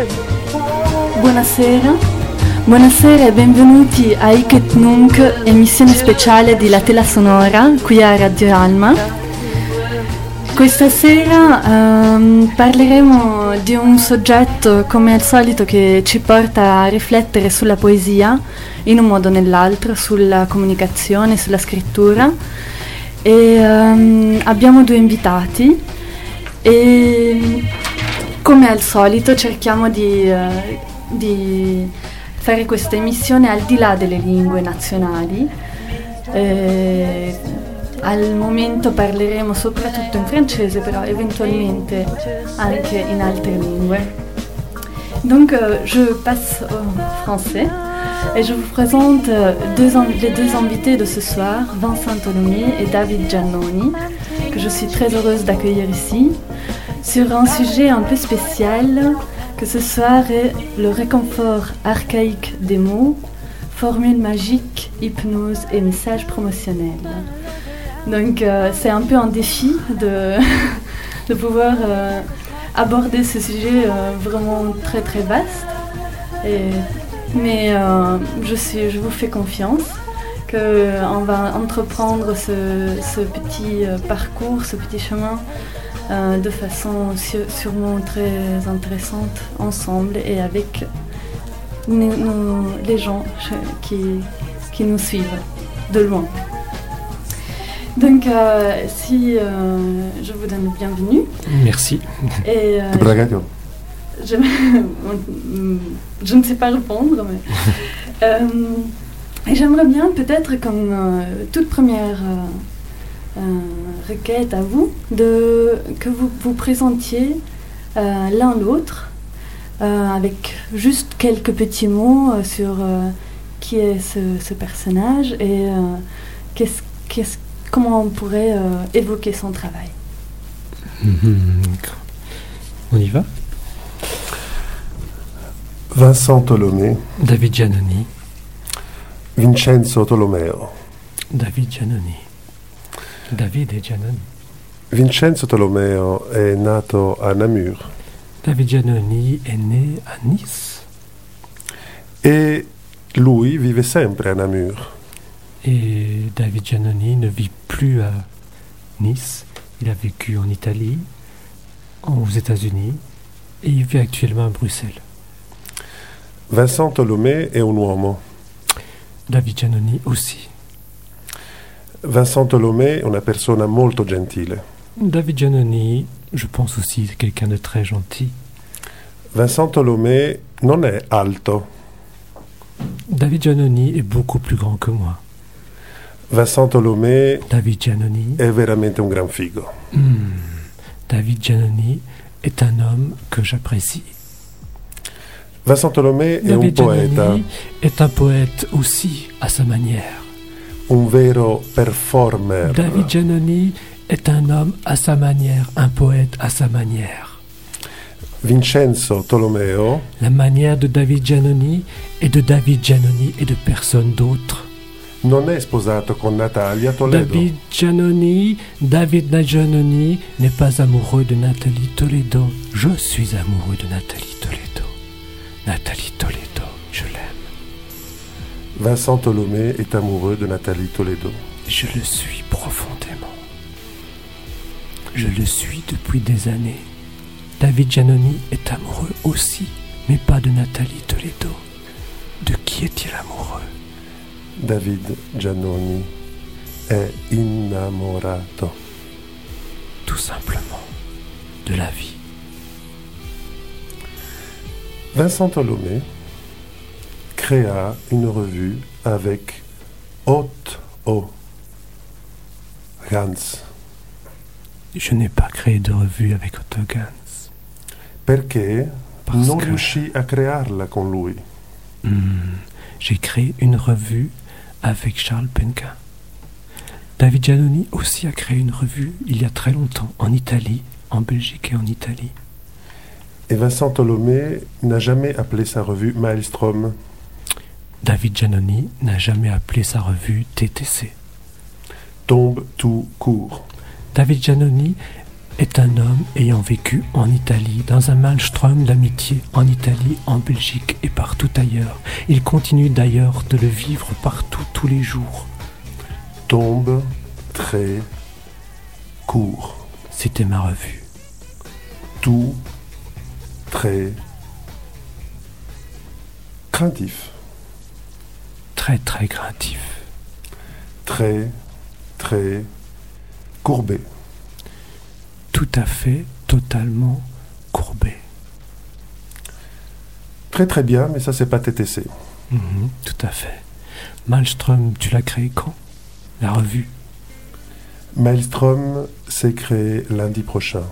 Buonasera, buonasera e benvenuti a Hic et Nunc, emissione speciale di La Tela Sonora qui a Radio Alma. Questa sera parleremo di un soggetto come al solito che ci porta a riflettere sulla poesia in un modo o nell'altro, sulla comunicazione, sulla scrittura e abbiamo due invitati e come al solito cerchiamo di fare questa emissione al di là delle lingue nazionali. Al momento parleremo soprattutto in francese, però eventualmente anche in altre lingue. Donc je passe au français et je vous présente les deux invités de ce soir, Vincent Tholomé et David Giannoni, que je suis très heureuse d'accueillir ici, sur un sujet un peu spécial que ce soir est le réconfort archaïque des mots, formules magiques, hypnose et messages promotionnels. Donc c'est un peu un défi de pouvoir aborder ce sujet vraiment très très vaste. Mais je vous fais confiance qu'on va entreprendre ce petit parcours, ce petit chemin de façon sûrement très intéressante ensemble et avec les gens qui nous suivent de loin. Donc, si je vous donne le bienvenue. Merci. Et je ne sais pas répondre, mais et j'aimerais bien peut-être comme toute première requête à vous que vous vous présentiez l'un l'autre avec juste quelques petits mots sur qui est ce personnage et comment on pourrait évoquer son travail. On y va? Vincent Tholomé. David Giannoni. Vincenzo Tolomeo. David Giannoni. David e Giannoni. Vincenzo Tolomeo è nato a Namur. David Giannoni è né a Nice. E lui vive sempre a Namur. Et David Giannoni ne vit plus à Nice. Il a vécu en Italie, aux États-Unis, et il vit actuellement à Bruxelles. Vincent Tholomé è un uomo. David Giannoni aussi. Vincent Tholomé è una persona molto gentile. David Giannoni, je pense aussi, c'est quelqu'un de très gentil. Vincent Tholomé non è alto. David Giannoni est beaucoup plus grand que moi. Vincent Tholomé David Giannoni è veramente un gran figo. David Giannoni est un homme que j'apprécie. Vincent Tholomé è un David poeta. Giannoni est un poète aussi, à sa manière. Un vero performer. David Giannoni est un homme à sa manière, un poète à sa manière. Vincenzo Tolomeo La manière de David Giannoni et de David Giannoni et de personne d'autre. non è sposato con Natalia Toledo. David Giannoni n'est pas amoureux de Nathalie Toledo. Je suis amoureux de Nathalie Toledo. Nathalie Toledo, je l'aime. Vincent Tholomé est amoureux de Nathalie Toledo. Je le suis profondément. Je le suis depuis des années. David Giannoni est amoureux aussi, mais pas de Nathalie Toledo. De qui est-il amoureux? David Giannoni è innamorato. Tout simplement, de la vie. Vincent Tholomé créa une revue avec Otto Gans Je n'ai pas créé de revue avec Otto Gans. perché Parce non que- riuscì a crearla con lui. J'ai créé une revue avec Charles Penka. David Giannoni aussi a créé une revue il y a très longtemps, en Italie, en Belgique et en Italie. Et Vincent Tholomé n'a jamais appelé sa revue Maelstrom. David Giannoni n'a jamais appelé sa revue TTC. Tombe tout court. David Giannoni est un homme ayant vécu en Italie, dans un maelstrom d'amitié en Italie, en Belgique et partout ailleurs. Il continue d'ailleurs de le vivre partout, tous les jours. Tombe, trait, court. C'était ma revue. Tout, très craintif. Très très craintif. Très, très courbé. Tout à fait, totalement courbé. Très très bien, mais ça c'est pas TTC. Tout à fait. Maelstrom, tu l'as créé quand? La revue? Maelstrom s'est créé lundi prochain.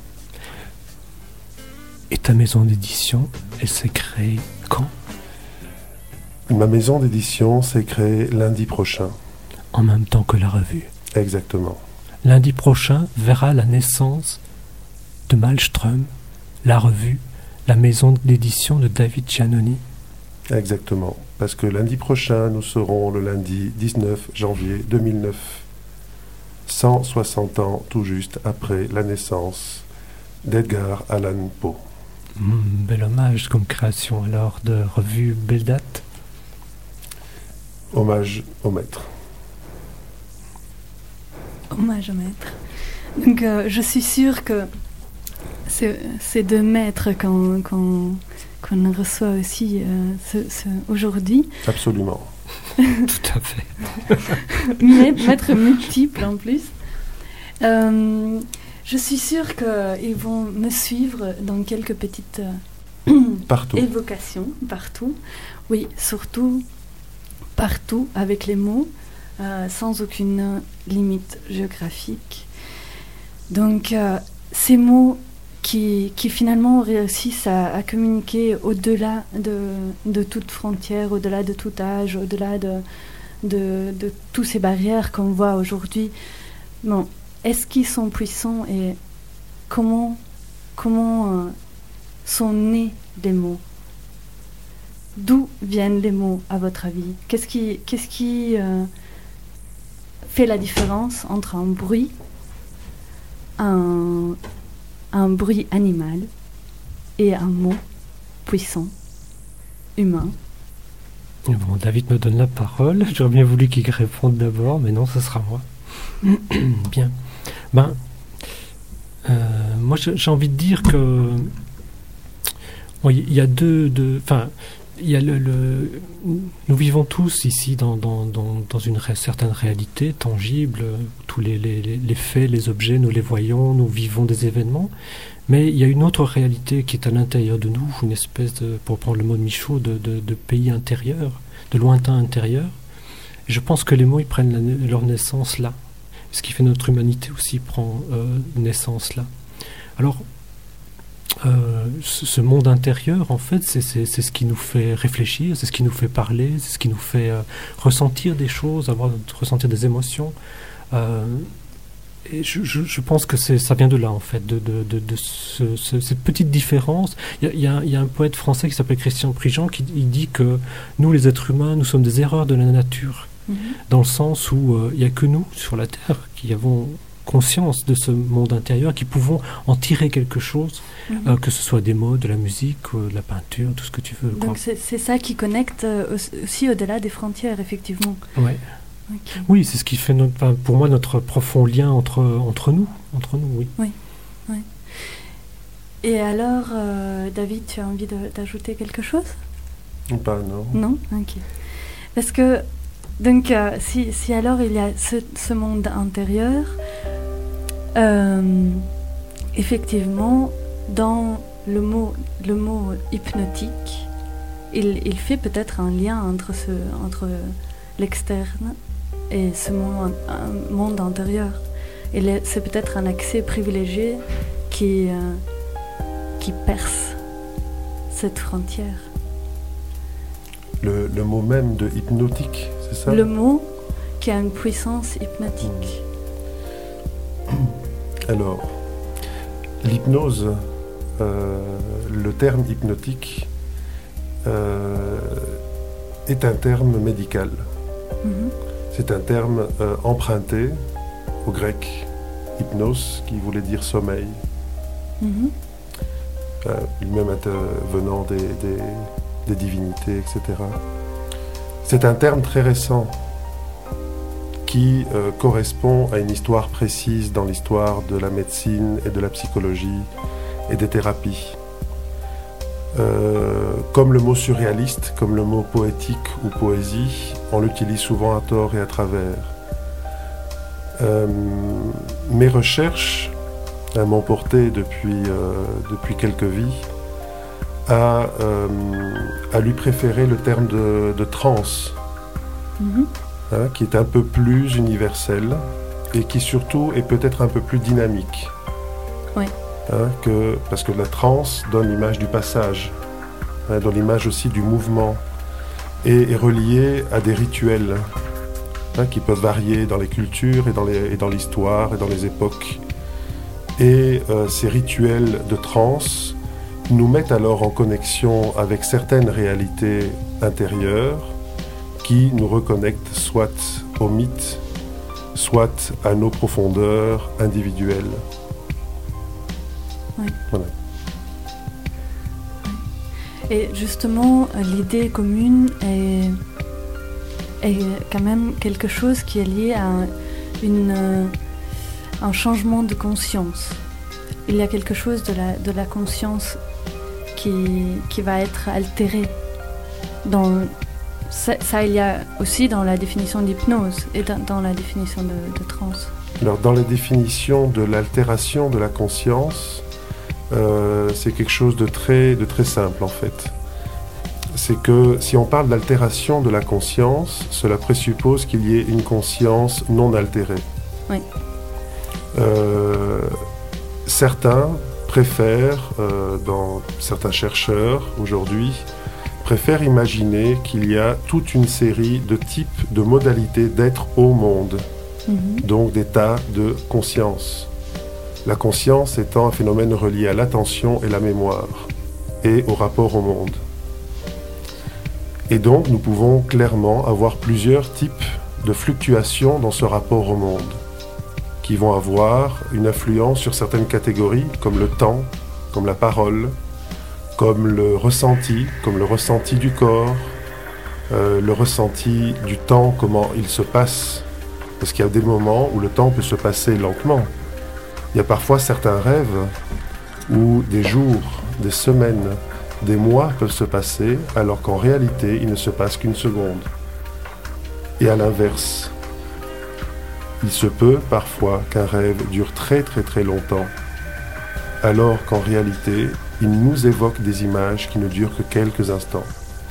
Et ta maison d'édition, elle s'est créée quand? Ma maison d'édition s'est créée lundi prochain. En même temps que la revue. Exactement. Lundi prochain verra la naissance de Maelstrom, la revue, la maison d'édition de David Giannoni. Exactement. Parce que lundi prochain, nous serons le lundi 19 janvier 2009. 160 ans tout juste après la naissance d'Edgar Allan Poe. Bel hommage comme création alors de revue, belle date. Hommage au maître. Hommage au maître. Donc je suis sûre que c'est de maître qu'on reçoit aussi aujourd'hui. Absolument. Tout à fait. Maître multiple en plus. Je suis sûre qu'ils vont me suivre dans quelques petites Partout. évocations, partout. Oui, surtout partout avec les mots, sans aucune limite géographique. Donc ces mots qui finalement réussissent à communiquer au-delà de toute frontière, au-delà de tout âge, au-delà de toutes ces barrières qu'on voit aujourd'hui. Bon, est-ce qu'ils sont puissants et comment sont nés les mots? D'où viennent les mots, à votre avis? Qu'est-ce qui fait la différence entre un bruit, un bruit animal et un mot puissant, humain? Bon, David me donne la parole. J'aurais bien voulu qu'il réponde d'abord, mais non, ce sera moi. Bien. Moi, j'ai envie de dire que il y a il y a nous vivons tous ici dans une certaine réalité tangible. Tous les faits, les objets, nous les voyons, nous vivons des événements. Mais il y a une autre réalité qui est à l'intérieur de nous, une espèce de, pour prendre le mot de Michaud, de pays intérieur, de lointain intérieur. Et je pense que les mots, ils prennent leur naissance là. Ce qui fait notre humanité aussi prend naissance là. Alors, ce monde intérieur, en fait, c'est ce qui nous fait réfléchir, c'est ce qui nous fait parler, c'est ce qui nous fait ressentir des choses, ressentir des émotions. Et je pense que ça vient de là, en fait, de cette petite différence. Il y a un poète français qui s'appelle Christian Prigent qui dit que nous, les êtres humains, nous sommes des erreurs de la nature, dans le sens où il n'y a que nous, sur la Terre, qui avons conscience de ce monde intérieur, qui pouvons en tirer quelque chose, que ce soit des mots, de la musique, de la peinture, tout ce que tu veux. Donc c'est ça qui connecte aussi au-delà des frontières, effectivement. Ouais. Okay. Oui, c'est ce qui fait pour moi notre profond lien entre nous, oui. Oui. Et alors, David, tu as envie d'ajouter quelque chose? Pas, non. Non? Ok. Parce que, donc, si alors il y a ce monde intérieur, effectivement, dans le mot hypnotique, il fait peut-être un lien entre l'externe et ce monde intérieur. C'est peut-être un accès privilégié qui perce cette frontière. Le mot même de hypnotique, c'est ça? Le mot qui a une puissance hypnotique. Alors, l'hypnose, le terme hypnotique est un terme médical. C'est un terme emprunté au grec hypnos, qui voulait dire sommeil. Lui-même venant des divinités, etc. C'est un terme très récent qui correspond à une histoire précise dans l'histoire de la médecine et de la psychologie et des thérapies. Comme le mot surréaliste, comme le mot poétique ou poésie, on l'utilise souvent à tort et à travers. Mes recherches m'ont porté depuis quelques vies à lui préférer le terme de transe, qui est un peu plus universel et qui surtout est peut-être un peu plus dynamique. Oui. Parce que la transe donne l'image du passage, donne l'image aussi du mouvement et est reliée à des rituels qui peuvent varier dans les cultures et dans l'histoire et dans les époques. Et ces rituels de transe nous mettent alors en connexion avec certaines réalités intérieures qui nous reconnectent soit au mythe, soit à nos profondeurs individuelles. Oui. Voilà. Et justement, l'idée commune est quand même quelque chose qui est lié à un changement de conscience. Il y a quelque chose de la conscience qui va être altéré. Ça, il y a aussi dans la définition d'hypnose et dans la définition de transe. Alors, dans la définition de l'altération de la conscience, c'est quelque chose de très simple en fait. C'est que si on parle d'altération de la conscience, cela présuppose qu'il y ait une conscience non altérée. Oui. Certains préfèrent, dans certains chercheurs aujourd'hui, préfèrent imaginer qu'il y a toute une série de types, de modalités d'être au monde, donc d'états de conscience. La conscience étant un phénomène relié à l'attention et la mémoire, et au rapport au monde. Et donc, nous pouvons clairement avoir plusieurs types de fluctuations dans ce rapport au monde, qui vont avoir une influence sur certaines catégories, comme le temps, comme la parole, comme le ressenti du corps, le ressenti du temps, comment il se passe. Parce qu'il y a des moments où le temps peut se passer lentement. Il y a parfois certains rêves où des jours, des semaines, des mois peuvent se passer, alors qu'en réalité, il ne se passe qu'une seconde. Et à l'inverse, il se peut parfois qu'un rêve dure très longtemps, alors qu'en réalité, il nous évoque des images qui ne durent que quelques instants.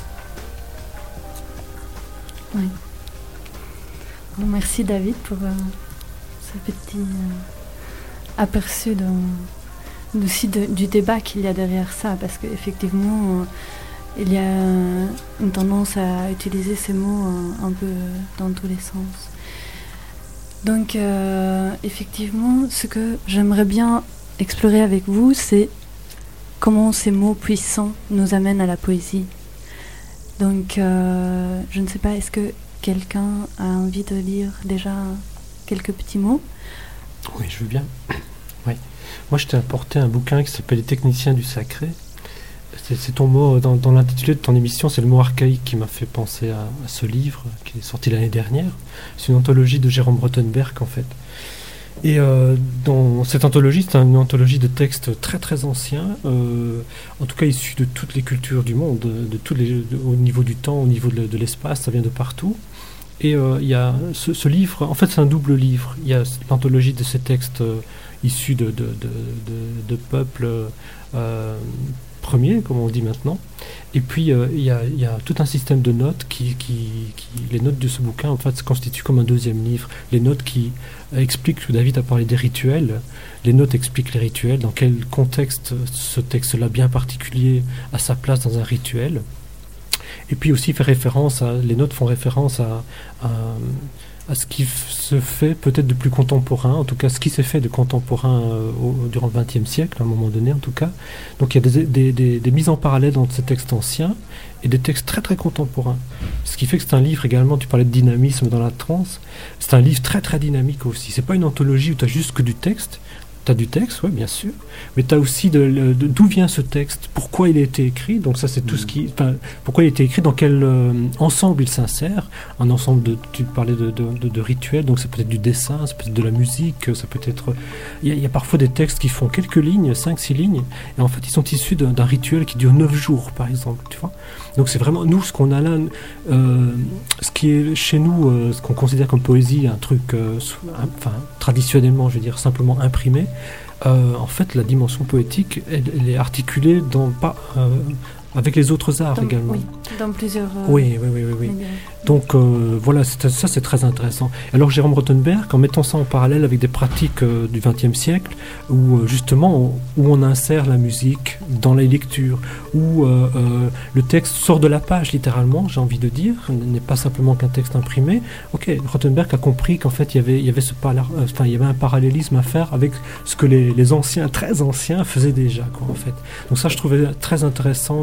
Oui. Bon, merci David pour ce petit aperçu aussi du débat qu'il y a derrière ça, parce qu'effectivement, il y a une tendance à utiliser ces mots un peu dans tous les sens. Donc, effectivement, ce que j'aimerais bien explorer avec vous, c'est comment ces mots puissants nous amènent à la poésie. Donc, je ne sais pas, est-ce que quelqu'un a envie de lire déjà quelques petits mots ? Oui, je veux bien. Oui. Moi, je t'ai apporté un bouquin qui s'appelle « Les techniciens du sacré ». C'est ton mot, dans l'intitulé de ton émission, c'est le mot archaïque qui m'a fait penser à ce livre qui est sorti l'année dernière. C'est une anthologie de Jérôme Rothenberg, en fait. Et dans cette anthologie, c'est une anthologie de textes très anciens, en tout cas issus de toutes les cultures du monde, au niveau du temps, au niveau de l'espace, ça vient de partout. Et il y a ce livre, en fait c'est un double livre. Il y a l'anthologie de ces textes issus de peuples premiers, comme on dit maintenant. Et puis il y a tout un système de notes les notes de ce bouquin en fait se constituent comme un deuxième livre. Les notes qui expliquent, David a parlé des rituels, les notes expliquent les rituels, dans quel contexte ce texte-là bien particulier a sa place dans un rituel. Et puis aussi les notes font référence à à ce qui se fait peut-être de plus contemporain, en tout cas ce qui s'est fait de contemporain durant le XXe siècle, à un moment donné en tout cas. Donc il y a des mises en parallèle entre ces textes anciens et des textes très très contemporains. Ce qui fait que c'est un livre également, tu parlais de dynamisme dans la trance, c'est un livre très très dynamique aussi. C'est pas une anthologie où tu as juste que du texte. Tu as du texte, oui, bien sûr, mais tu as aussi d'où vient ce texte, pourquoi il a été écrit, donc ça c'est tout ce qui... pourquoi il a été écrit, dans quel ensemble il s'insère, un ensemble tu parlais de rituels, donc ça peut être du dessin, ça peut être de la musique, ça peut être... Il y a parfois des textes qui font quelques lignes, 5-6 lignes, et en fait ils sont issus d'un rituel qui dure 9 jours, par exemple, tu vois. Donc c'est vraiment, nous, ce qu'on a là, ce qui est chez nous, ce qu'on considère comme poésie, un truc, traditionnellement, je veux dire, simplement imprimé, en fait, la dimension poétique, elle est articulée avec les autres arts également. Oui, dans plusieurs... Oui. Donc voilà, ça c'est très intéressant. Alors Jérôme Rothenberg, en mettant ça en parallèle avec des pratiques du XXe siècle, où justement où on insère la musique dans les lectures, où le texte sort de la page littéralement, j'ai envie de dire, n'est pas simplement qu'un texte imprimé. Ok, Rothenberg a compris qu'en fait il y avait un parallélisme à faire avec ce que les anciens, très anciens, faisaient déjà, quoi, en fait. Donc ça je trouvais très intéressant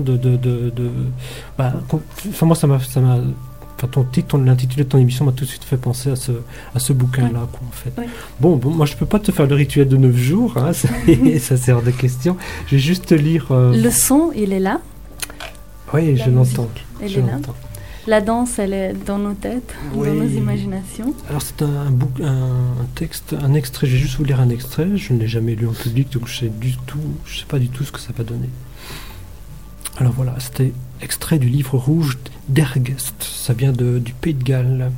moi ça m'a l'intitulé de ton émission m'a tout de suite fait penser à ce bouquin-là, quoi, en fait. Oui. Bon, moi je peux pas te faire le rituel de 9 jours, hein, ça c'est hors de question. Je vais juste te lire... Le son, il est là. Oui, je l'entends. Elle est là. La danse, elle est dans nos têtes, dans nos imaginations. Alors c'est un texte, un extrait, je vais juste vous lire un extrait, je ne l'ai jamais lu en public, donc je sais pas du tout ce que ça va donner. Alors voilà, c'était extrait du livre rouge d'Hergest, ça vient du Pays de Galles.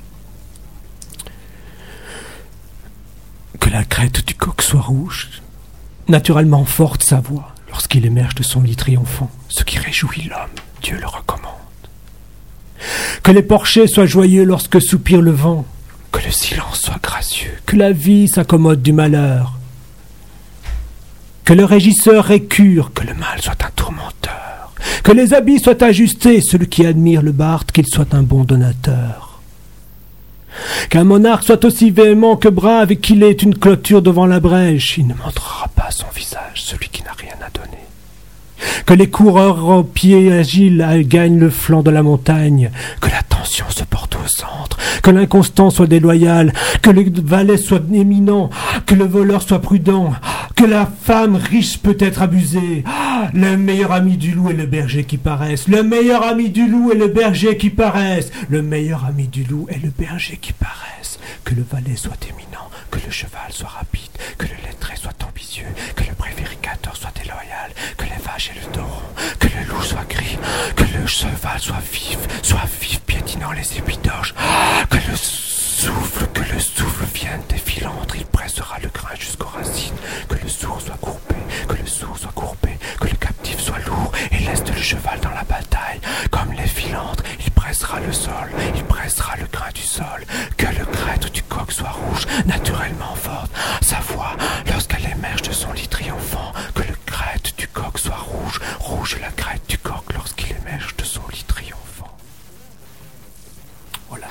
Que la crête du coq soit rouge, naturellement forte sa voix, lorsqu'il émerge de son lit triomphant, ce qui réjouit l'homme, Dieu le recommande. Que les porchers soient joyeux lorsque soupire le vent, que le silence soit gracieux, que la vie s'accommode du malheur, que le régisseur récure, que le mal soit un tourmenteur, que les habits soient ajustés, celui qui admire le Barthes, qu'il soit un bon donateur. Qu'un monarque soit aussi véhément que brave et qu'il ait une clôture devant la brèche, il ne montrera pas son visage, celui qui n'a rien à donner. Que les coureurs aux pieds agiles gagnent le flanc de la montagne, que la tension se porte au centre, que l'inconstant soit déloyal, que le valet soit éminent, que le voleur soit prudent, que la femme riche peut être abusée. Le meilleur ami du loup est le berger qui paraisse. Le meilleur ami du loup est le berger qui paraisse. Le meilleur ami du loup est le berger qui paraisse. Que le valet soit éminent, que le cheval soit rapide, que le lettré soit ambitieux, que le prévéricateur soit déloyal, que les vaches et le taureau, que le loup soit gris, que le cheval soit vif piétinant les épidoches, que le souffle vienne des filandres, il pressera le grain jusqu'aux racines, que le sourd soit courbé, que le captif soit lourd et laisse le cheval dans la bataille, comme les filandres, il pressera le sol, il pressera le grain du sol, que le crête du coq soit rouge, naturellement forte, sa voix, lorsqu'elle émerge de son lit triomphant, que le crête du coq soit rouge la crête du coq lorsqu'il émerge de son lit triomphant. Voilà.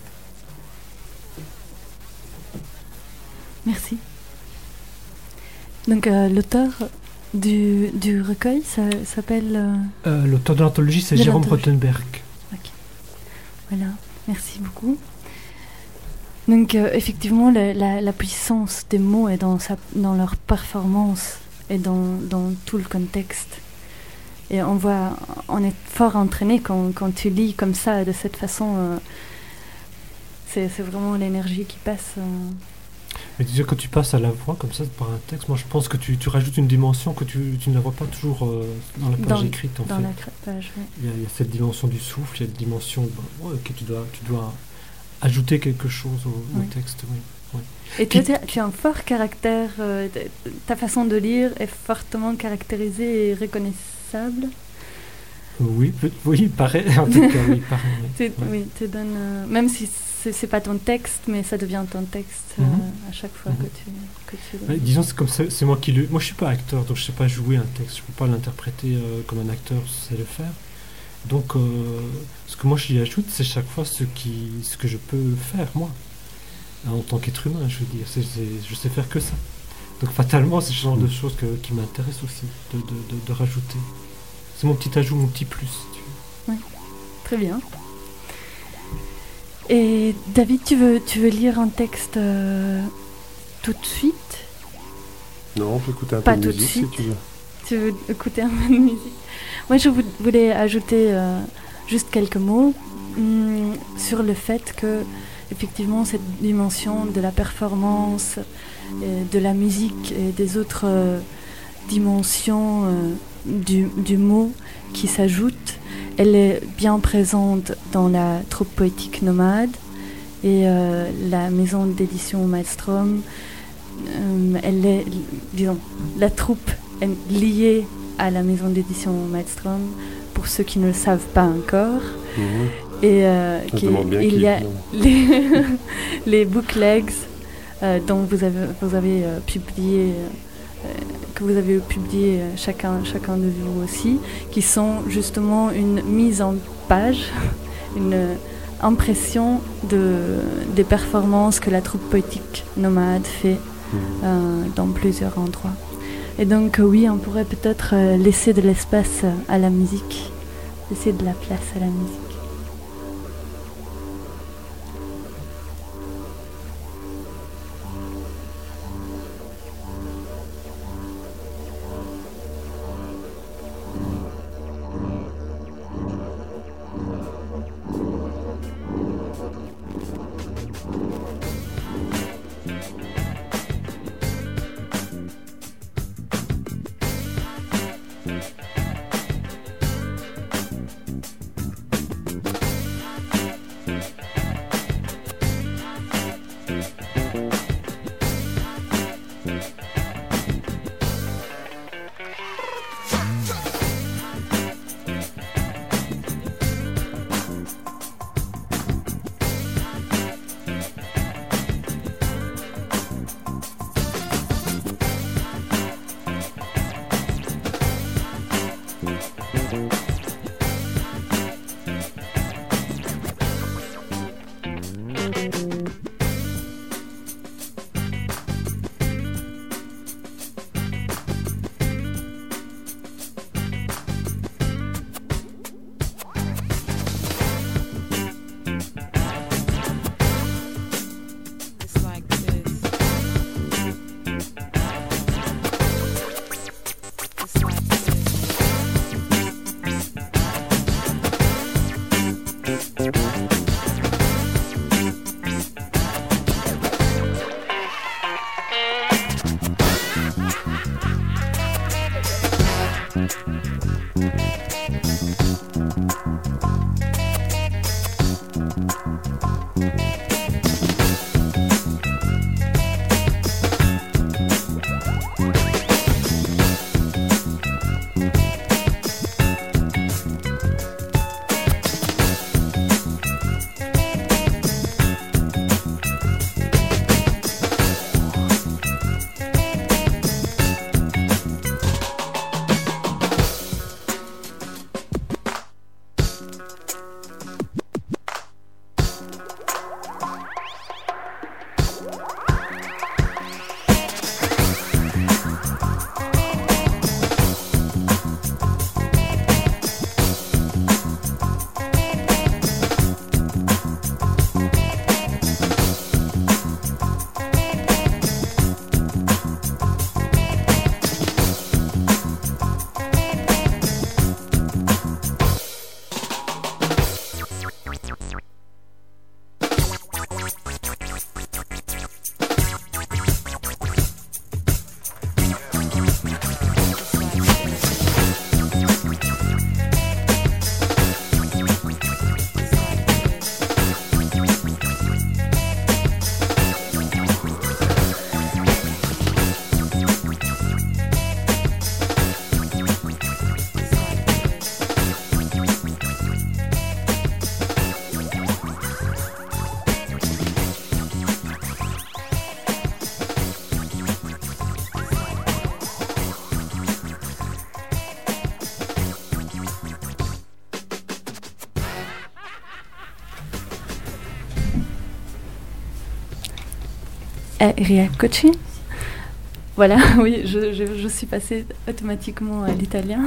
Merci. Donc l'auteur du recueil s'appelle... L'auteur de l'anthologie, c'est Jérôme Rothenberg. Ok. Voilà, merci beaucoup. Donc effectivement, la puissance des mots est dans leur performance et dans tout le contexte. Et on est fort entraîné quand tu lis comme ça, de cette façon. C'est vraiment l'énergie qui passe. Mais tu sais, quand tu passes à la voix comme ça par un texte, moi je pense que tu rajoutes une dimension que tu ne la vois pas toujours dans la page écrite. Dans la page, oui. Il y a cette dimension du souffle, il y a une dimension que tu dois ajouter quelque chose au texte. Oui. Oui. Et toi, tu as un fort caractère, ta façon de lire est fortement caractérisée et reconnaissable. Oui, il paraît. En tout cas, oui, il paraît. Oui. Oui, tu donnes, même si c'est pas ton texte, mais ça devient ton texte à chaque fois que tu ouais, disons, c'est comme ça, c'est moi qui le. Moi, je suis pas acteur, donc je sais pas jouer un texte. Je peux pas l'interpréter comme un acteur sait le faire. Donc, ce que moi j'y ajoute, c'est chaque fois ce que je peux faire, moi, en tant qu'être humain, je veux dire. Je sais faire que ça. Donc, fatalement, c'est ce genre de choses qui m'intéressent aussi, de rajouter. C'est mon petit ajout, mon petit plus, si tu veux. Oui, très bien. Et David, tu veux lire un texte tout de suite? Non, on peut écouter un peu de musique si tu veux. Tu veux écouter un peu de musique? Moi, je voulais ajouter juste quelques mots sur le fait que, effectivement, cette dimension de la performance, de la musique et des autres dimensions du mot qui s'ajoutent, elle est bien présente dans la troupe poétique Nomade et la maison d'édition Maelstrom. Elle est, disons, la troupe est liée à la maison d'édition Maelstrom, pour ceux qui ne le savent pas encore. Et il y a les bootlegs dont vous avez publié, que vous avez publié chacun de vous aussi, qui sont justement une mise en page, une impression des performances que la troupe poétique Nomade fait dans plusieurs endroits. Et donc oui, on pourrait peut-être laisser de l'espace à la musique, laisser de la place à la musique. E rieccoci. Voilà, oui, je suis passée automatiquement à l'italien.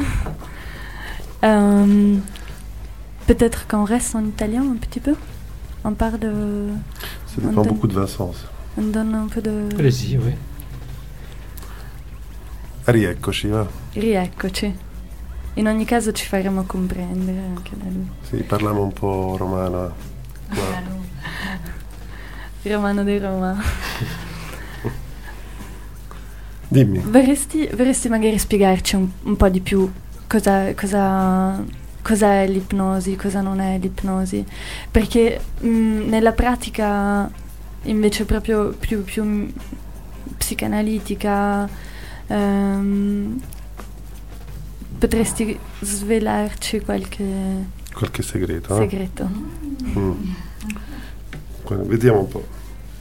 Peut-être qu'on reste en italien un petit peu. On parle de... Ça dépend beaucoup de Vincent. On donne un peu de... Allez-y, oui. Rieccoci, va. Rieccoci. In ogni caso ci faremo comprendere anche da lui. Sì, parliamo un po' romano. Romano di Roma. Dimmi. Vorresti magari spiegarci un po' di più cosa è l'ipnosi, cosa non è l'ipnosi? Perché nella pratica invece proprio più psicanalitica potresti svelarci qualche segreto? Segreto. Vediamo un po'.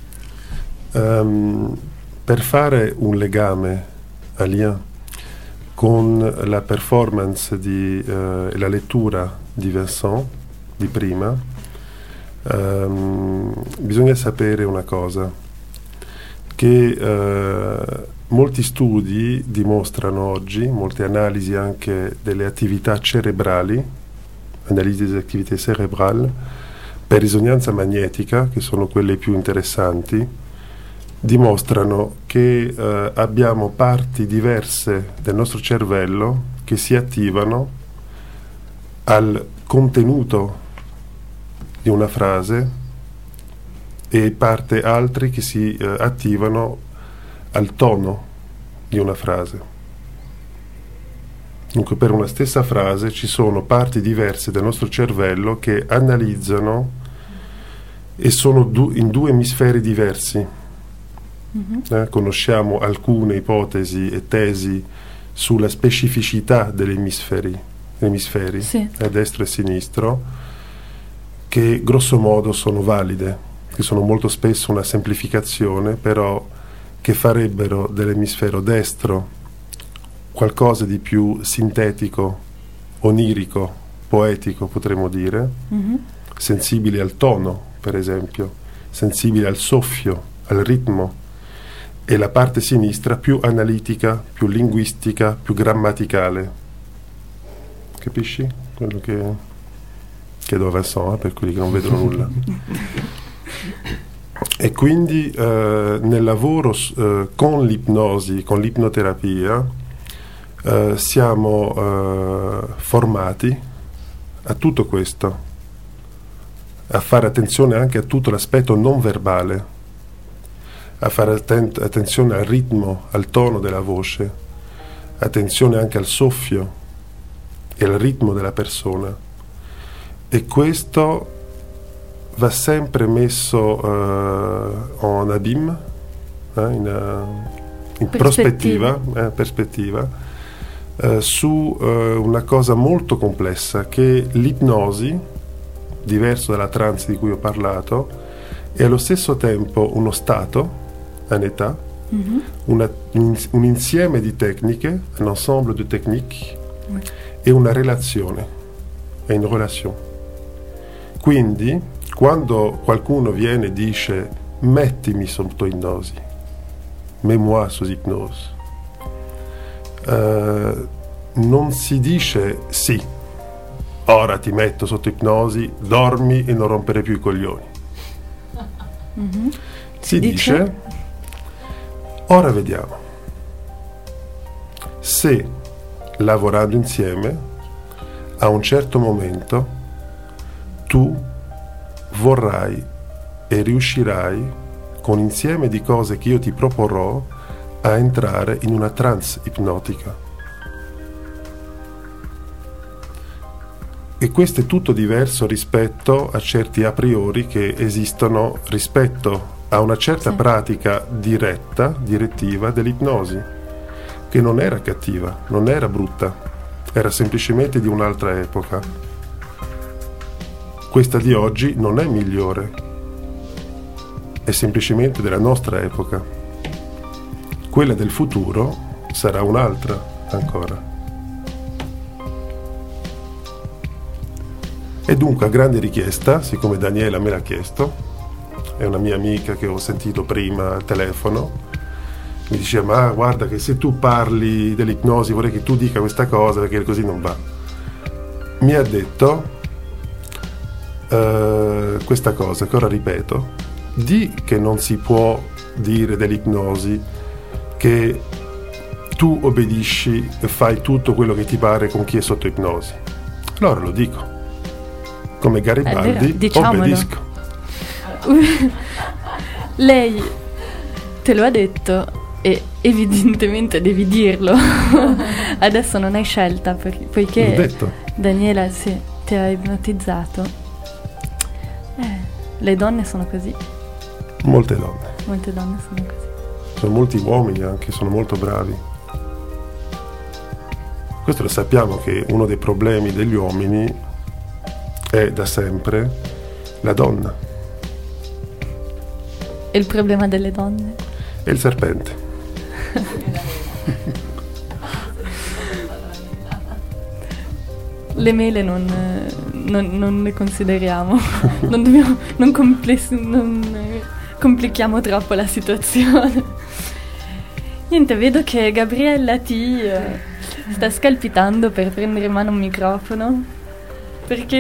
Per fare un legame a lien con la performance e la lettura di Vincent di prima, bisogna sapere una cosa, che molti studi dimostrano oggi, molte analisi anche delle attività cerebrali, analisi delle attività cerebrali, per risonanza magnetica, che sono quelle più interessanti, dimostrano che abbiamo parti diverse del nostro cervello che si attivano al contenuto di una frase e parte altri che si attivano al tono di una frase. Dunque per una stessa frase ci sono parti diverse del nostro cervello che analizzano e sono in due emisferi diversi. Conosciamo alcune ipotesi e tesi sulla specificità degli emisferi sì, destro e sinistro, che grosso modo sono valide, che sono molto spesso una semplificazione, però che farebbero dell'emisfero destro qualcosa di più sintetico, onirico, poetico, potremmo dire, sensibile al tono, per esempio, sensibile al soffio, al ritmo, e la parte sinistra più analitica, più linguistica, più grammaticale. Capisci? Quello che chiedo a Vincent, per quelli che non vedono nulla. E quindi nel lavoro con l'ipnosi, con l'ipnoterapia, siamo formati a tutto questo, a fare attenzione anche a tutto l'aspetto non verbale, a fare attenzione al ritmo, al tono della voce, attenzione anche al soffio e al ritmo della persona. E questo va sempre messo en abîme, in prospettiva, su una cosa molto complessa, che l'ipnosi, diverso dalla trance di cui ho parlato, è allo stesso tempo uno stato, un état, un insieme di tecniche, un ensemble de techniques, e una relazione, è in relation. Quindi quando qualcuno viene e dice mettimi sotto ipnosi, mets-moi sous hypnose, non si dice sì, ora ti metto sotto ipnosi, dormi e non rompere più i coglioni. Si dice ora vediamo se lavorando insieme a un certo momento tu vorrai e riuscirai, con insieme di cose che io ti proporrò, a entrare in una trance ipnotica. E questo è tutto diverso rispetto a certi a priori che esistono rispetto a una certa pratica direttiva dell'ipnosi, che non era cattiva, non era brutta, era semplicemente di un'altra epoca. Questa di oggi non è migliore, è semplicemente della nostra epoca. Quella del futuro sarà un'altra ancora. E dunque, a grande richiesta, siccome Daniela me l'ha chiesto, è una mia amica che ho sentito prima al telefono, mi diceva: ma guarda che se tu parli dell'ipnosi vorrei che tu dica questa cosa perché così non va. Mi ha detto questa cosa che ora ripeto: di che non si può dire dell'ipnosi che tu obbedisci e fai tutto quello che ti pare con chi è sotto ipnosi. Allora lo dico, come Garibaldi, obbedisco. Lei te lo ha detto e evidentemente devi dirlo. Adesso non hai scelta poiché L'ho detto. Daniela ti ha ipnotizzato. Le donne sono così. Molte donne. Molte donne sono così. Sono molti uomini anche, sono molto bravi. Questo lo sappiamo che uno dei problemi degli uomini è da sempre la donna. E il problema delle donne? E il serpente. Le mele non le consideriamo. Non complichiamo troppo la situazione. Niente, vedo che Gabriella ti sta scalpitando per prendere in mano un microfono. Perché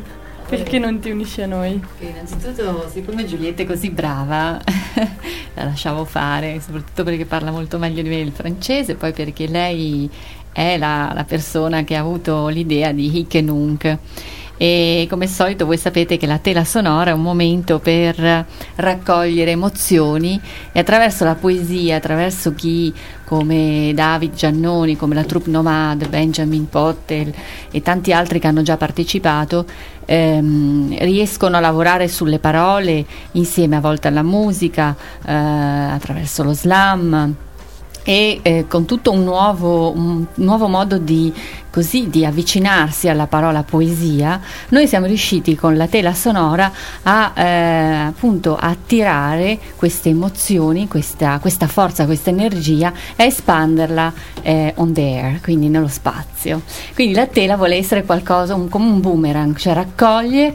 non ti unisci a noi? Innanzitutto, siccome Giulietta è così brava, la lasciavo fare, soprattutto perché parla molto meglio di me il francese, poi perché lei è la persona che ha avuto l'idea di Hic et Nunc. E come al solito voi sapete che la tela sonora è un momento per raccogliere emozioni e attraverso la poesia, attraverso chi come David Giannoni, come la Troupe Nomade, Benjamin Pottel e tanti altri che hanno già partecipato, riescono a lavorare sulle parole insieme a volte alla musica, attraverso lo slam e con tutto un nuovo modo di avvicinarsi alla parola poesia. Noi siamo riusciti con la tela sonora a appunto attirare queste emozioni, questa forza, questa energia e espanderla on the air, quindi nello spazio. Quindi la tela vuole essere qualcosa come un boomerang, cioè raccoglie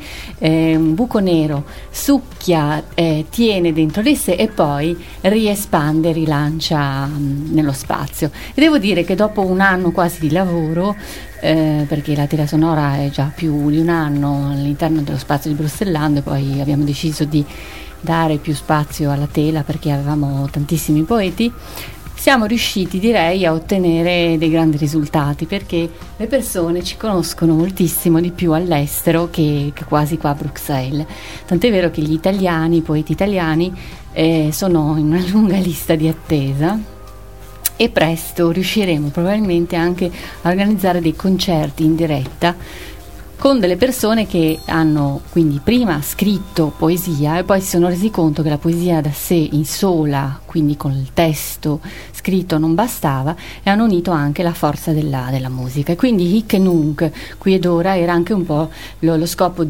un buco nero, succhia, tiene dentro di sé e poi riespande, rilancia nello spazio. E devo dire che dopo un anno quasi di lavoro, perché la tela sonora è già più di un anno all'interno dello spazio di Bruxellando, e poi abbiamo deciso di dare più spazio alla tela perché avevamo tantissimi poeti, siamo riusciti, direi, a ottenere dei grandi risultati, perché le persone ci conoscono moltissimo di più all'estero che quasi qua a Bruxelles. Tant'è vero che gli italiani, i poeti italiani, sono in una lunga lista di attesa. E presto riusciremo probabilmente anche a organizzare dei concerti in diretta con delle persone che hanno quindi prima scritto poesia e poi si sono resi conto che la poesia da sé in sola, quindi con il testo scritto, non bastava, e hanno unito anche la forza della musica. E quindi Hic et Nunc, qui ed ora, era anche un po' lo scopo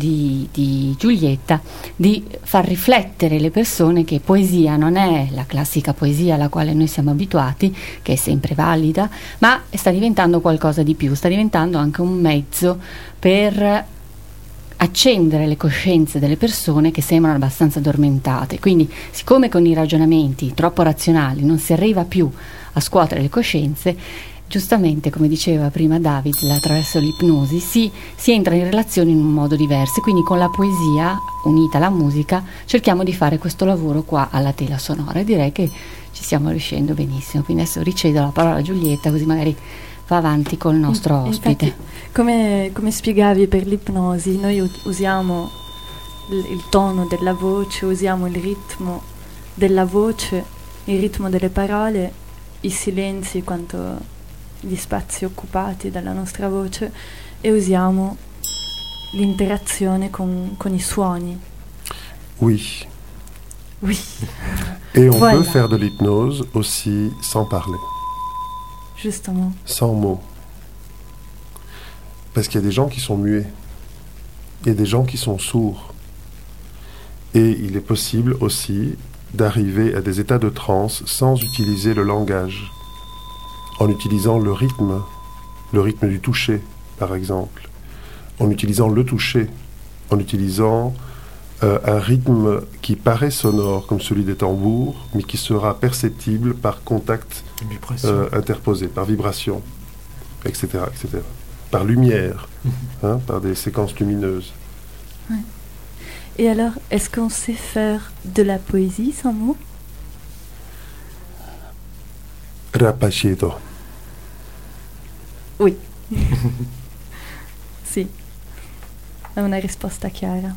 di Giulietta, di far riflettere le persone che poesia non è la classica poesia alla quale noi siamo abituati, che è sempre valida, ma sta diventando qualcosa di più, sta diventando anche un mezzo per accendere le coscienze delle persone che sembrano abbastanza addormentate. Quindi, siccome con i ragionamenti troppo razionali non si arriva più a scuotere le coscienze, giustamente, come diceva prima David, attraverso l'ipnosi si entra in relazione in un modo diverso. Quindi con la poesia unita alla musica cerchiamo di fare questo lavoro qua alla tela sonora, e direi che ci stiamo riuscendo benissimo. Quindi adesso ricedo la parola a Giulietta, così magari va avanti col nostro ospite. Infatti, come spiegavi per l'ipnosi, noi usiamo il tono della voce, usiamo il ritmo della voce, il ritmo delle parole, i silenzi quanto gli spazi occupati dalla nostra voce, e usiamo l'interazione con i suoni. Oui. Oui. Et on peut faire de l'hypnose aussi sans parler. Justement. Sans mots. Parce qu'il y a des gens qui sont muets. Il y a des gens qui sont sourds. Et il est possible aussi d'arriver à des états de transe sans utiliser le langage. En utilisant le rythme du toucher, par exemple. En utilisant le toucher. En utilisant un rythme qui paraît sonore comme celui des tambours, mais qui sera perceptible par contact interposé, par vibration, etc., etc. Par lumière, par des séquences lumineuses. Ouais. Et alors, est-ce qu'on sait faire de la poésie sans mots? Rapacito. Oui. Sì. È una risposta chiara.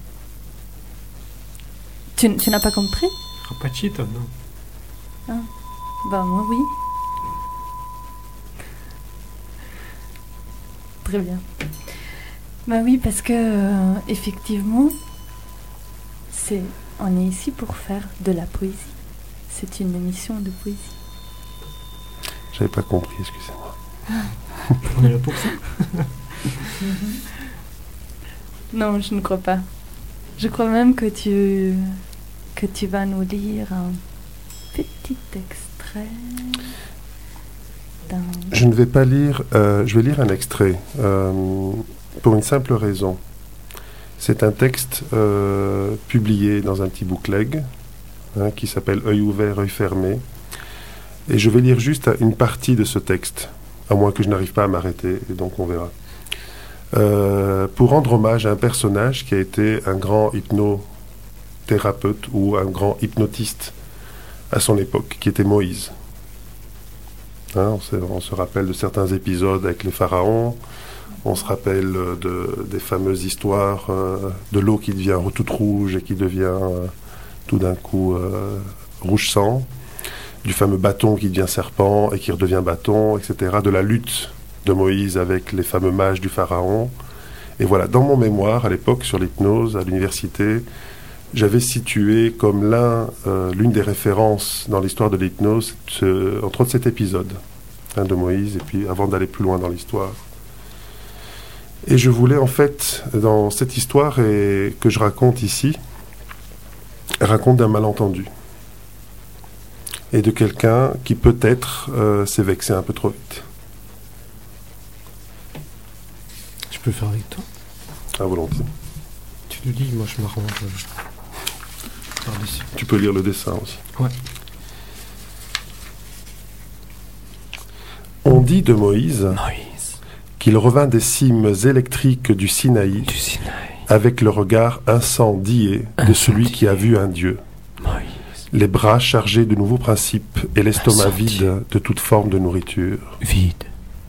Tu n'as pas compris? Rapacito, non. Ah. Bah, moi, oui. Très bien. Bah oui, parce que, effectivement, on est ici pour faire de la poésie. C'est une émission de poésie. J'avais pas compris, excusez-moi. On est là pour ça. Non, je ne crois pas. Je crois même que tu vas nous lire un petit extrait d'un... Je ne vais pas lire, je vais lire un extrait, pour une simple raison. C'est un texte publié dans un petit bookleg qui s'appelle Œil ouvert, œil fermé. Et je vais lire juste une partie de ce texte, à moins que je n'arrive pas à m'arrêter, et donc on verra. Pour rendre hommage à un personnage qui a été un grand hypnothérapeute ou un grand hypnotiste à son époque, qui était Moïse. On se rappelle de certains épisodes avec les pharaons, on se rappelle des fameuses histoires de l'eau qui devient toute rouge et qui devient tout d'un coup rouge sang, du fameux bâton qui devient serpent et qui redevient bâton, etc., de la lutte de Moïse avec les fameux mages du pharaon. Et voilà, dans mon mémoire, à l'époque, sur l'hypnose, à l'université, j'avais situé comme l'une des références dans l'histoire de l'hypnose, entre autres cet épisode de Moïse, et puis avant d'aller plus loin dans l'histoire. Et je voulais en fait, dans cette histoire que je raconte ici, raconte d'un malentendu. Et de quelqu'un qui peut-être s'est vexé un peu trop vite. Tu peux le faire avec toi? Ah, volontiers. Tu le lis, moi je m'arrange par-dessus. Tu peux lire le dessin aussi. Ouais. On dit de Moïse qu'il revint des cimes électriques du Sinaï avec le regard incendié de celui qui a vu un Dieu. Les bras chargés de nouveaux principes et l'estomac vide de toute forme de nourriture. Vide.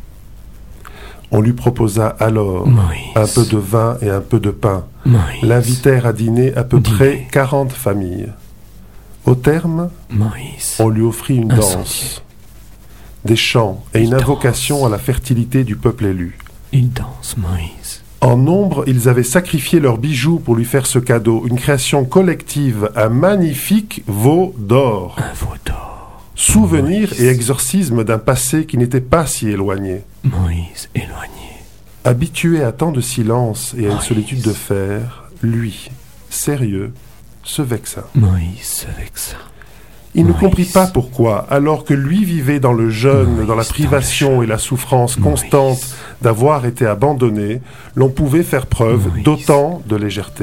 On lui proposa alors un peu de vin et un peu de pain. L'invitèrent à dîner à peu près 40 familles. Au terme, on lui offrit une danse, des chants et une invocation à la fertilité du peuple élu. Il danse, Moïse. En nombre, ils avaient sacrifié leurs bijoux pour lui faire ce cadeau, une création collective, un magnifique veau d'or. Un veau d'or. Souvenir et exorcisme d'un passé qui n'était pas si éloigné. Moïse éloigné. Habitué à tant de silence et à une solitude de fer, lui, sérieux, se vexa. Moïse se vexa. Il ne comprit pas pourquoi, alors que lui vivait dans le jeûne, dans la privation et la souffrance constante d'avoir été abandonné, l'on pouvait faire preuve d'autant de légèreté.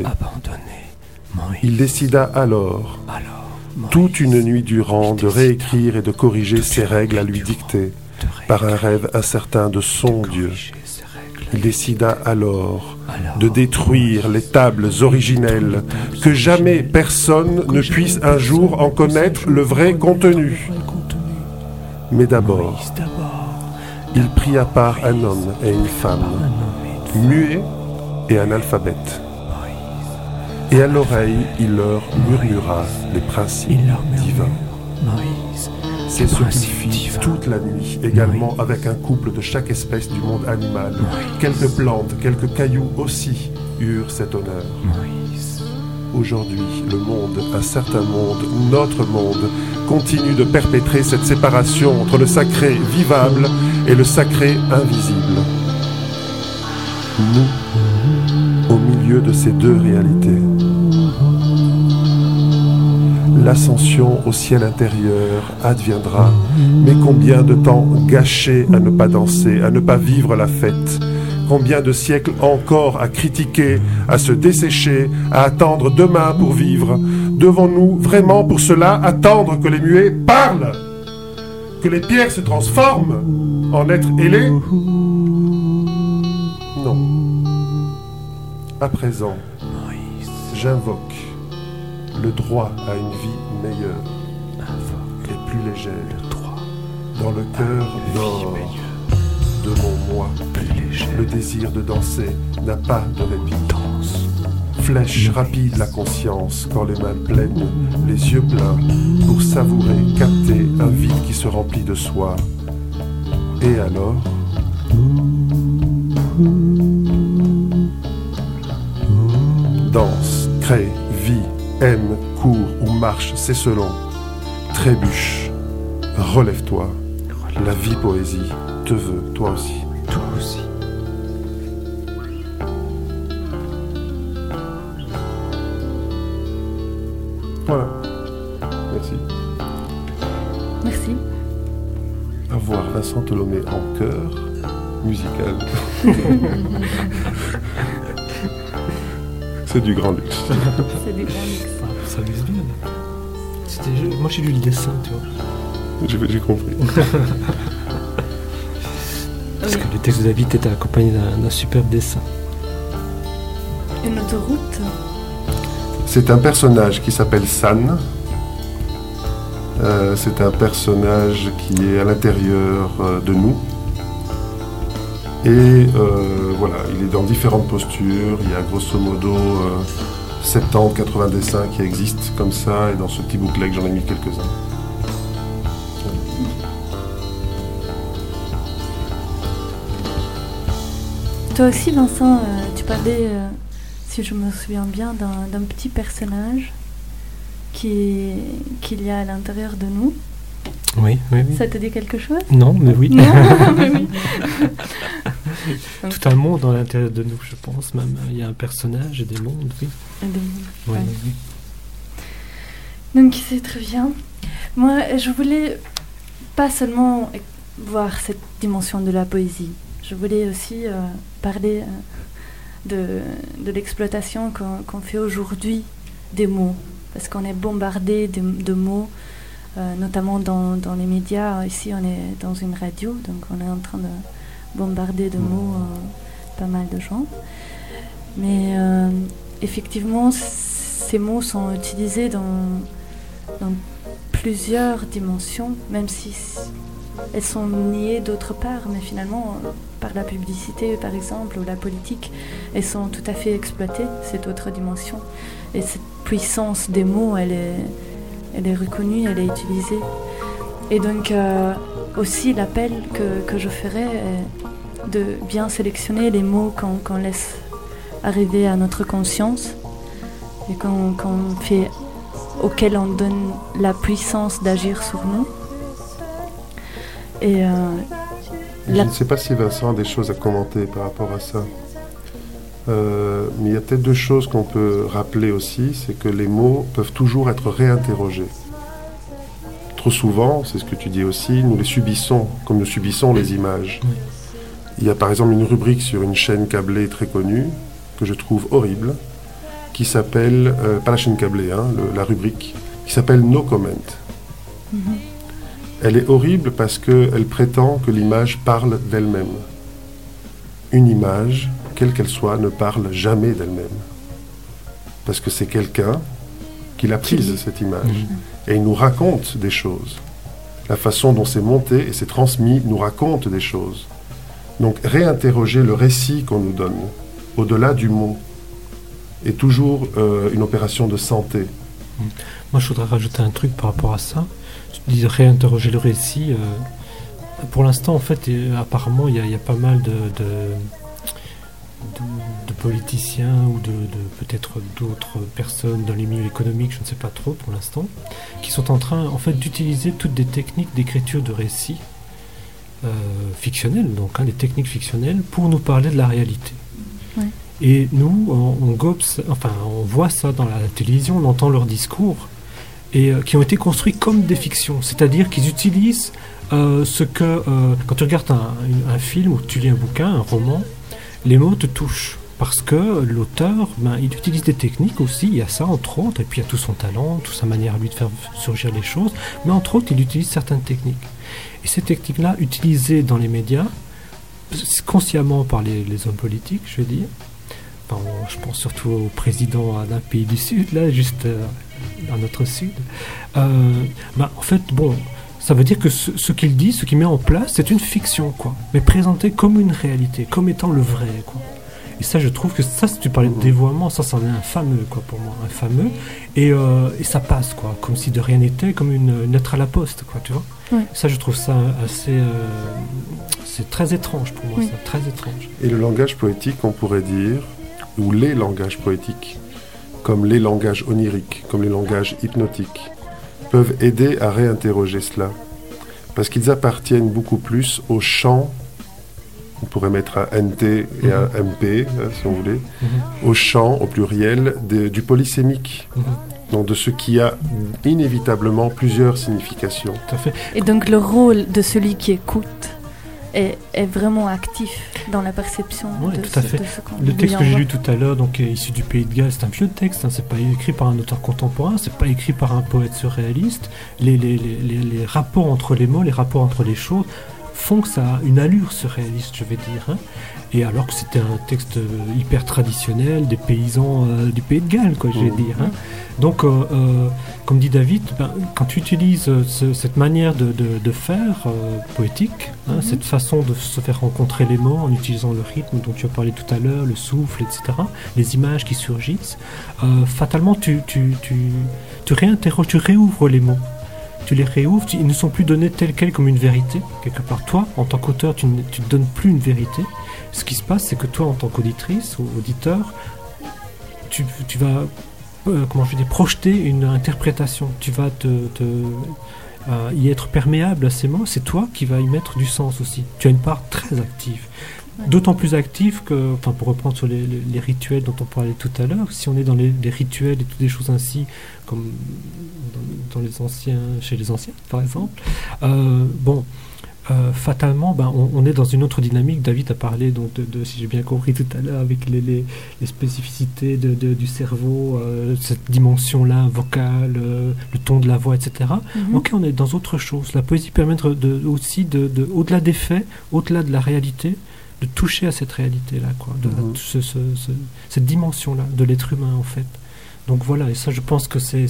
Il décida alors, toute une nuit durant, de réécrire et de corriger ses règles à lui dicter, par un rêve incertain de son Dieu. Il décida alors de détruire les tables originelles, que jamais personne ne puisse un jour en connaître le vrai contenu. Mais d'abord, il prit à part un homme et une femme, muets et analphabètes. Et à l'oreille, il leur murmura les principes divins. C'est ce qu'il fit toute la nuit, également avec un couple de chaque espèce du monde animal. Quelques plantes, quelques cailloux aussi eurent cet honneur. Aujourd'hui, le monde, un certain monde, notre monde, continue de perpétrer cette séparation entre le sacré vivable et le sacré invisible. Nous, au milieu de ces deux réalités, l'ascension au ciel intérieur adviendra, mais combien de temps gâché à ne pas danser, à ne pas vivre la fête, Combien de siècles encore à critiquer, à se dessécher, à attendre demain pour vivre? Devons-nous vraiment pour cela attendre que les muets parlent? Que les pierres se transforment en êtres ailés? Non. À présent, j'invoque le droit à une vie meilleure et plus légère dans le cœur d'or de mon moi. Le désir de danser n'a pas de répit. Flèche rapide la conscience quand les mains pleines, les yeux pleins, pour savourer, capter un vide qui se remplit de soi. Et alors danse, crée, vit, aime, court ou marche, c'est selon. Trébuche, relève-toi. La vie poésie te veut, toi aussi. Toi aussi. Voilà. Merci. Merci. Avoir Vincent Tholomé en chœur musical. C'est du grand luxe. C'est du grand luxe. Ça amuse bien. Moi j'ai lu le dessin, tu vois. J'ai compris. Parce que le texte de David était accompagné d'un superbe dessin. Une autoroute. C'est un personnage qui s'appelle San. C'est un personnage qui est à l'intérieur de nous. Et voilà, il est dans différentes postures. Il y a grosso modo 70-80 dessins qui existent comme ça. Et dans ce petit booklet, j'en ai mis quelques-uns. Toi aussi, Vincent, tu parlais, si je me souviens bien, d'un petit personnage qu'il y a à l'intérieur de nous. Oui. Ça te dit quelque chose? Non, mais oui. Non, mais oui. Tout un monde à l'intérieur de nous, je pense même. Il y a un personnage et des mondes, oui. Des mondes, Oui, ouais. oui. Donc c'est très bien. Moi, je voulais pas seulement voir cette dimension de la poésie. Je voulais aussi parler de l'exploitation qu'on fait aujourd'hui des mots. Parce qu'on est bombardé de mots, notamment dans les médias. Ici, on est dans une radio, donc on est en train de bombarder de mots pas mal de gens. Mais effectivement, ces mots sont utilisés dans plusieurs dimensions, même si elles sont niées d'autre part, mais finalement, par la publicité, par exemple, ou la politique, elles sont tout à fait exploitées, cette autre dimension. Et cette puissance des mots, elle est reconnue, elle est utilisée. Et donc, aussi, l'appel que je ferais est de bien sélectionner les mots qu'on laisse arriver à notre conscience et auquel on donne la puissance d'agir sur nous. Et je ne sais pas si Vincent a des choses à commenter par rapport à ça. Mais il y a peut-être deux choses qu'on peut rappeler aussi, c'est que les mots peuvent toujours être réinterrogés. Trop souvent, c'est ce que tu dis aussi, nous les subissons, comme nous subissons les images. Oui. Il y a par exemple une rubrique sur une chaîne câblée très connue, que je trouve horrible, qui s'appelle, pas la chaîne câblée, la rubrique, qui s'appelle No Comment. Mm-hmm. Elle est horrible parce qu'elle prétend que l'image parle d'elle-même. Une image, quelle qu'elle soit, ne parle jamais d'elle-même. Parce que c'est quelqu'un qui l'a prise, cette image. Et il nous raconte des choses. La façon dont c'est monté et c'est transmis nous raconte des choses. Donc réinterroger le récit qu'on nous donne, au-delà du mot, est toujours une opération de santé. Moi, je voudrais rajouter un truc par rapport à ça. Tu dis réinterroger le récit. Pour l'instant, en fait, apparemment, il y a pas mal de politiciens ou de peut-être d'autres personnes dans les milieux économiques, je ne sais pas trop pour l'instant, qui sont en train, en fait, d'utiliser toutes des techniques d'écriture de récits fictionnels, donc des techniques fictionnelles, pour nous parler de la réalité. Ouais. Et nous, on voit ça dans la télévision, on entend leurs discours, et qui ont été construits comme des fictions, c'est-à-dire qu'ils utilisent quand tu regardes un film ou tu lis un bouquin, un roman, les mots te touchent. Parce que l'auteur, il utilise des techniques aussi, il y a ça entre autres, et puis il y a tout son talent, toute sa manière à lui de faire surgir les choses, mais entre autres, il utilise certaines techniques. Et ces techniques-là, utilisées dans les médias, consciemment par les hommes politiques, je veux dire, je pense surtout au président d'un pays du Sud, là, juste à notre Sud, en fait, ça veut dire que ce qu'il dit, ce qu'il met en place, c'est une fiction, quoi, mais présenté comme une réalité, comme étant le vrai, quoi. Et ça, je trouve que ça, si tu parlais de dévoiement, ça, c'en est un fameux, quoi, pour moi, un fameux. Et ça passe, quoi, comme si de rien n'était, comme une lettre à la poste, quoi, tu vois. Oui. Ça, je trouve ça assez... c'est très étrange pour moi, ça, très étrange. Et le langage poétique, on pourrait dire, ou les langages poétiques, comme les langages oniriques, comme les langages hypnotiques, peuvent aider à réinterroger cela. Parce qu'ils appartiennent beaucoup plus au champ. On pourrait mettre un NT et un MP, si on voulait, au champ, au pluriel, du polysémique. Donc de ce qui a inévitablement plusieurs significations. Tout à fait. Et donc le rôle de celui qui écoute est vraiment actif dans la perception de tout à fait. De ce qu'on Le texte que j'ai lu tout à l'heure, donc issu du Pays de Galles, c'est un vieux texte, c'est pas écrit par un auteur contemporain, c'est pas écrit par un poète surréaliste. Les rapports entre les mots, les rapports entre les choses font que ça a une allure surréaliste, je vais dire. Hein. Et alors que c'était un texte hyper traditionnel des paysans du Pays de Galles, quoi, je vais dire. Hein. Donc, comme dit David, quand tu utilises cette manière de faire poétique, hein, cette façon de se faire rencontrer les mots en utilisant le rythme dont tu as parlé tout à l'heure, le souffle, etc., les images qui surgissent, fatalement, tu réinterroges, tu réouvres les mots. Tu les réouvres, ils ne sont plus donnés tels quels comme une vérité. Quelque part, toi, en tant qu'auteur, tu ne donnes plus une vérité. Ce qui se passe, c'est que toi, en tant qu'auditrice ou auditeur, tu vas projeter une interprétation. Tu vas y être perméable à ces mots. C'est toi qui vas y mettre du sens aussi. Tu as une part très active. D'autant plus active que, pour reprendre sur les rituels dont on parlait tout à l'heure, si on est dans les rituels et toutes des choses ainsi, comme chez les anciens, par exemple, fatalement, on est dans une autre dynamique. David a parlé, donc, si j'ai bien compris tout à l'heure, avec les spécificités du cerveau, cette dimension-là, vocale, le ton de la voix, etc. Ok, on est dans autre chose. La poésie permet aussi, au-delà des faits, au-delà de la réalité, de toucher à cette réalité-là, quoi, cette dimension-là de l'être humain, en fait. Donc voilà, et ça, je pense que c'est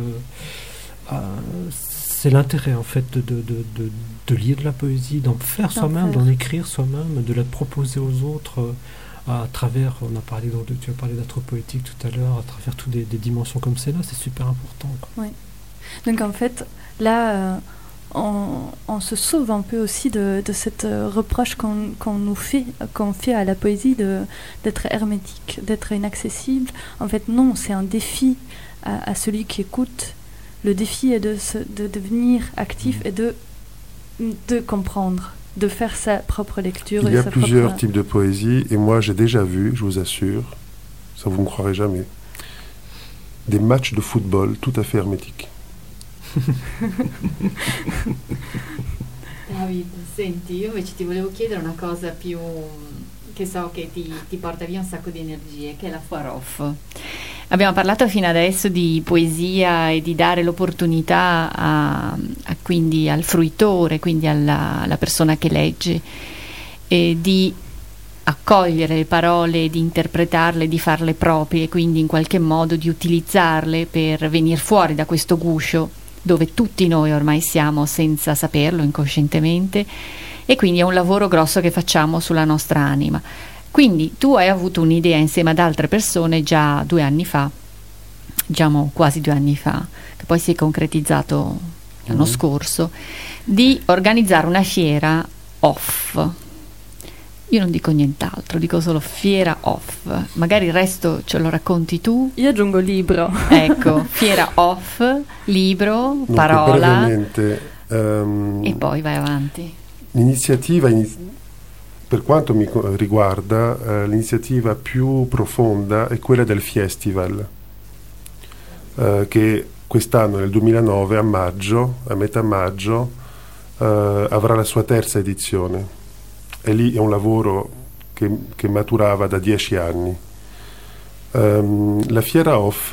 l'intérêt, en fait, de lire de la poésie, d'en faire soi-même, d'en écrire soi-même, de la proposer aux autres à travers, tu as parlé d'être poétique tout à l'heure, à travers toutes des dimensions comme celle-là, c'est super important, quoi. Oui. Donc en fait, là... On se sauve un peu aussi de cette reproche qu'on fait à la poésie d'être hermétique, d'être inaccessible. En fait, non, c'est un défi à celui qui écoute. Le défi est de devenir actif et de comprendre, de faire sa propre lecture. Il y a plusieurs types de poésie, et moi j'ai déjà vu, je vous assure, ça vous ne me croirez jamais, des matchs de football tout à fait hermétiques. David, senti, io invece ti volevo chiedere una cosa più che so che ti porta via un sacco di energie, che è la foire off. Abbiamo parlato fino adesso di poesia e di dare l'opportunità quindi al fruitore, quindi alla persona che legge, di accogliere le parole, di interpretarle, di farle proprie, quindi in qualche modo di utilizzarle per venire fuori da questo guscio dove tutti noi ormai siamo senza saperlo, incoscientemente, e quindi è un lavoro grosso che facciamo sulla nostra anima. Quindi tu hai avuto un'idea insieme ad altre persone già 2 anni fa, diciamo quasi 2 anni fa, che poi si è concretizzato l'anno scorso, di organizzare una fiera off. Io non dico nient'altro, dico solo fiera off. Magari il resto ce lo racconti tu. Io aggiungo libro. Ecco, fiera off, libro, parola. E poi vai avanti. L'iniziativa, per quanto mi riguarda, l'iniziativa più profonda è quella del festival, che quest'anno, nel 2009, a metà maggio, avrà la sua 3ª edizione. E lì è un lavoro che maturava da 10 anni. La fiera off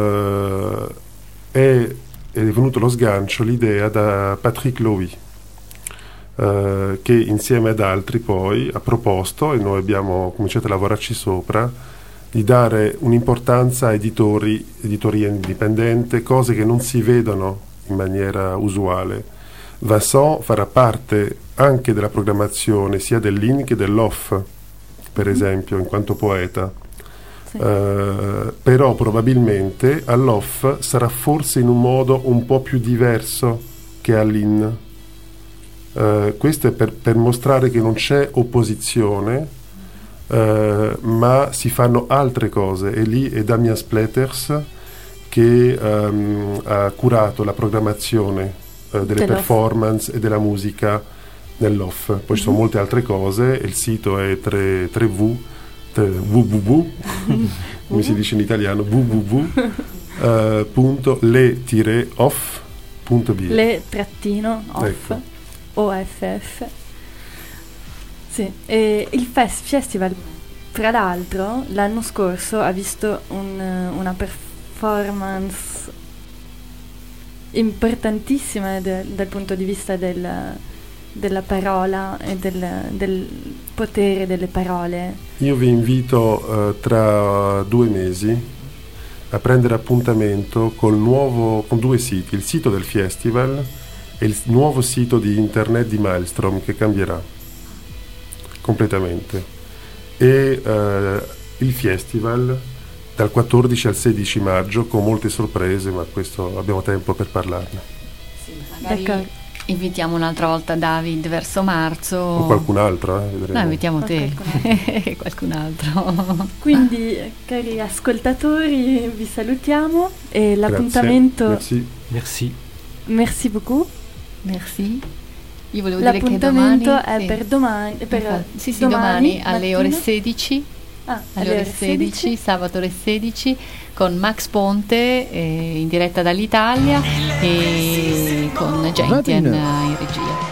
è venuto lo sgancio, l'idea da Patrick Lowy, che insieme ad altri poi ha proposto, e noi abbiamo cominciato a lavorarci sopra, di dare un'importanza a editoria indipendente, cose che non si vedono in maniera usuale. Vincent farà parte anche della programmazione sia dell'in che dell'off, per esempio, in quanto poeta. Sì. Però probabilmente all'off sarà forse in un modo un po' più diverso che all'in. Questo è per mostrare che non c'è opposizione, ma si fanno altre cose, e lì è Damien Spleters che ha curato la programmazione delle performance e della musica nell'off. Poi ci sono molte altre cose, e il sito è 3v come si dice in italiano, www.le-off.be, le-off, ecco. OFF. Sì, e il festival, tra l'altro, l'anno scorso ha visto una performance importantissima dal punto di vista della parola e del potere delle parole. Io vi invito tra 2 mesi a prendere appuntamento con 2 siti, il sito del festival e il nuovo sito di internet di Maelstrom, che cambierà completamente, e il festival dal 14 al 16 maggio con molte sorprese, ma questo abbiamo tempo per parlarne. Sì, magari invitiamo un'altra volta David verso marzo, o qualcun altro, vedremo. No, invitiamo te e qualcun altro. Quindi, cari ascoltatori, vi salutiamo e l'appuntamento. Merci beaucoup. Merci. Io volevo dire che l'appuntamento domani, è per domani, domani alle ore 16. Alle ore 16, sabato ore 16, con Max Ponte in diretta dall'Italia e con Gentian in regia.